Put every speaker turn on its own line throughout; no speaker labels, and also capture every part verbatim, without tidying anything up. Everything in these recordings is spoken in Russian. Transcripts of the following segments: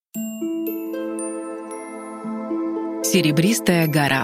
Серебристая гора.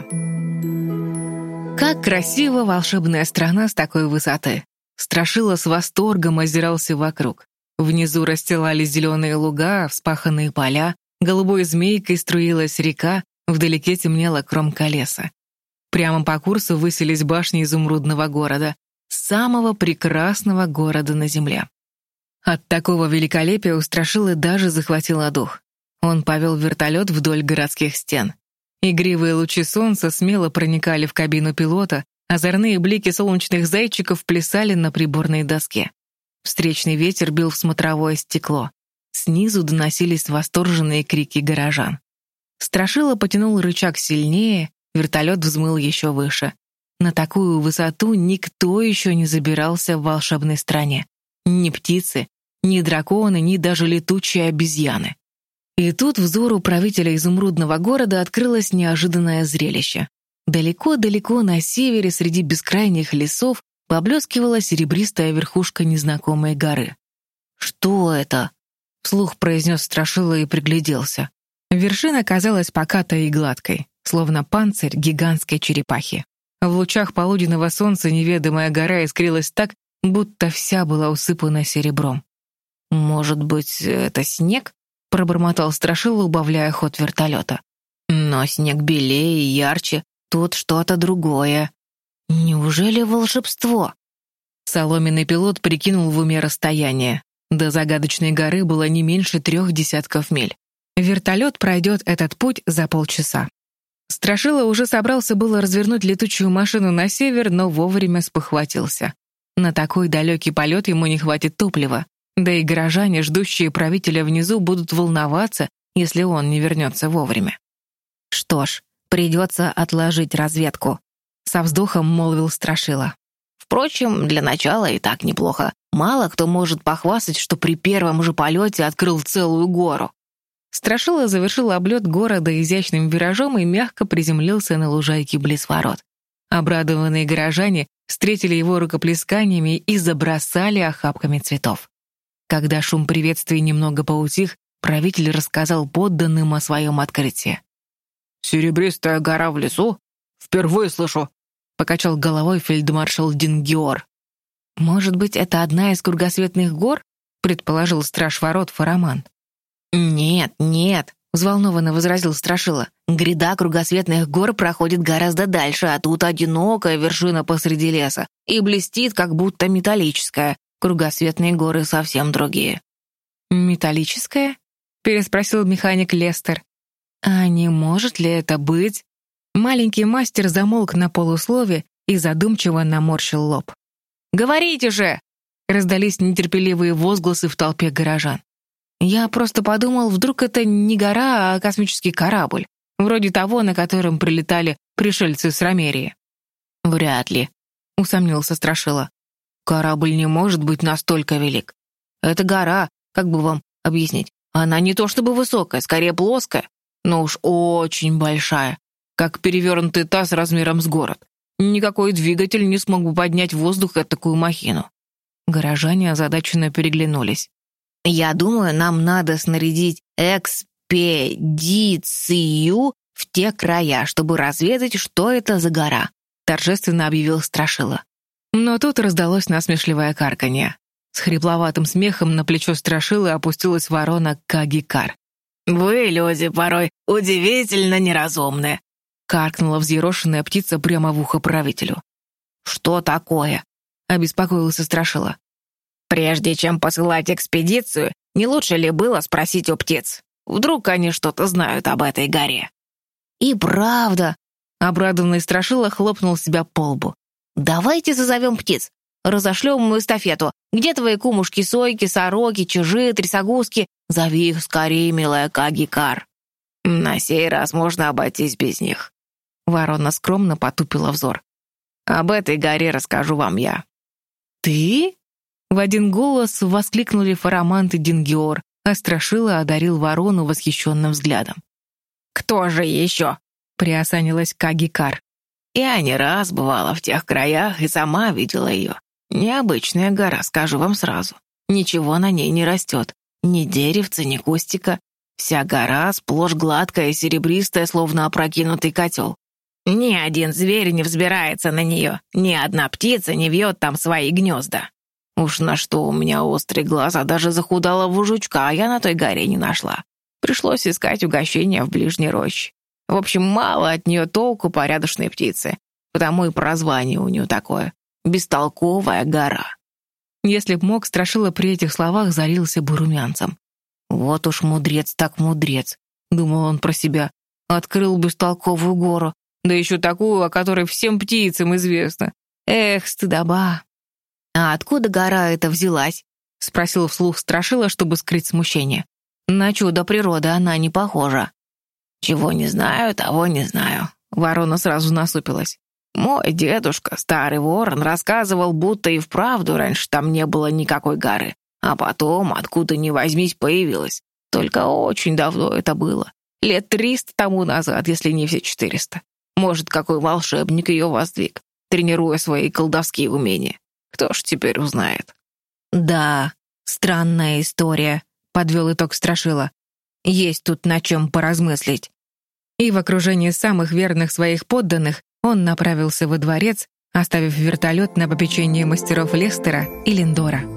Как красиво волшебная страна с такой высоты! Страшила с восторгом озирался вокруг. Внизу расстилались зеленые луга, вспаханные поля, голубой змейкой струилась река, вдалеке темнела кромка леса. Прямо по курсу высились башни изумрудного города, самого прекрасного города на земле. От такого великолепия у Страшилы даже захватило дух. Он повел вертолет вдоль городских стен. Игривые лучи солнца смело проникали в кабину пилота, озорные блики солнечных зайчиков плясали на приборной доске. Встречный ветер бил в смотровое стекло. Снизу доносились восторженные крики горожан. Страшила потянул рычаг сильнее, вертолет взмыл еще выше. На такую высоту никто еще не забирался в волшебной стране. Ни птицы, ни драконы, ни даже летучие обезьяны. И тут взору правителя изумрудного города открылось неожиданное зрелище. Далеко-далеко на севере среди бескрайних лесов поблескивала серебристая верхушка незнакомой горы. «Что это?» — вслух произнес Страшила и пригляделся. Вершина казалась покатой и гладкой, словно панцирь гигантской черепахи. В лучах полуденного солнца неведомая гора искрилась так, будто вся была усыпана серебром. «Может быть, это снег?» — пробормотал Страшила, убавляя ход вертолета. «Но снег белее и ярче, тут что-то другое. Неужели волшебство?» Соломенный пилот прикинул в уме расстояние. До загадочной горы было не меньше трех десятков миль. Вертолет пройдет этот путь за полчаса. Страшила уже собрался было развернуть летучую машину на север, но вовремя спохватился. На такой далекий полет ему не хватит топлива. Да и горожане, ждущие правителя внизу, будут волноваться, если он не вернется вовремя. «Что ж, придется отложить разведку», — со вздохом молвил Страшила. «Впрочем, для начала и так неплохо. Мало кто может похвастать, что при первом же полете открыл целую гору». Страшила завершил облет города изящным виражом и мягко приземлился на лужайке близ ворот. Обрадованные горожане встретили его рукоплесканиями и забросали охапками цветов. Когда шум приветствий немного поутих, правитель рассказал подданным о своем открытии. «Серебристая гора в лесу? Впервые слышу!» — покачал головой фельдмаршал Дингиор. «Может быть, это одна из кругосветных гор?» — предположил страж ворот Фараман. «Нет, нет», — взволнованно возразил Страшила. «Гряда кругосветных гор проходит гораздо дальше, а тут одинокая вершина посреди леса и блестит, как будто металлическая. Кругосветные горы совсем другие». «Металлическая?» — переспросил механик Лестер. «А не может ли это быть?» Маленький мастер замолк на полуслове и задумчиво наморщил лоб. «Говорите же!» — раздались нетерпеливые возгласы в толпе горожан. «Я просто подумал, вдруг это не гора, а космический корабль, вроде того, на котором прилетали пришельцы с Ромерии». «Вряд ли», — усомнился Страшила. «Корабль не может быть настолько велик. Это гора, как бы вам объяснить, она не то чтобы высокая, скорее плоская, но уж очень большая, как перевернутый таз размером с город. Никакой двигатель не смог бы поднять в воздух такую махину». Горожане озадаченно переглянулись. «Я думаю, нам надо снарядить экспедицию в те края, чтобы разведать, что это за гора», торжественно объявил Страшила. Но тут раздалось насмешливое карканье. С хрипловатым смехом на плечо Страшилы опустилась ворона Кагикар. «Вы, люди, порой удивительно неразумны», — каркнула взъерошенная птица прямо в ухо правителю. «Что такое?» — обеспокоился Страшила. «Прежде чем посылать экспедицию, не лучше ли было спросить у птиц? Вдруг они что-то знают об этой горе?» «И правда!» — обрадованный Страшила хлопнул себя по лбу. «Давайте зазовем птиц, разошлем ему эстафету. Где твои кумушки-сойки, сороки, чижи, трясогузки? Зови их скорее, милая Кагикар». «На сей раз можно обойтись без них». Ворона скромно потупила взор. «Об этой горе расскажу вам я». «Ты?» В один голос воскликнули Фарамант и Дингиор, а Страшила одарил ворону восхищенным взглядом. «Кто же еще?» — приосанилась Кагикар. «Я не раз бывала в тех краях и сама видела ее. Необычная гора, скажу вам сразу. Ничего на ней не растет. Ни деревца, ни кустика.
Вся гора сплошь гладкая и серебристая, словно опрокинутый котел. Ни один зверь не взбирается на нее, ни одна птица не вьет там свои гнезда. Уж на что у меня острый глаз, а даже захудалого жучка я на той горе не нашла. Пришлось искать угощения в ближней роще. В общем, мало от нее толку порядочной птицы, потому и прозвание у нее такое — «Бестолковая гора».
Если б мог, Страшила при этих словах залился бы румянцем.
«Вот уж мудрец так мудрец», — думал он про себя, — «открыл бестолковую гору, да еще такую, о которой всем птицам известно. Эх, стыдоба». «А откуда гора эта взялась?» — спросил вслух Страшила, чтобы скрыть смущение. «На чудо природы она не похожа». «Чего не знаю, того не знаю», — ворона сразу насупилась. «Мой дедушка, старый ворон, рассказывал, будто и вправду раньше там не было никакой горы, а потом, откуда ни возьмись, появилась. Только очень давно это было. Лет триста тому назад, если не все четыреста. Может, какой волшебник ее воздвиг, тренируя свои колдовские умения. Кто ж теперь узнает?»
«Да, странная история», — подвел итог Страшила. «Есть тут над чем поразмыслить». И в окружении самых верных своих подданных он направился во дворец, оставив вертолет на попечение мастеров Лестера и Линдора.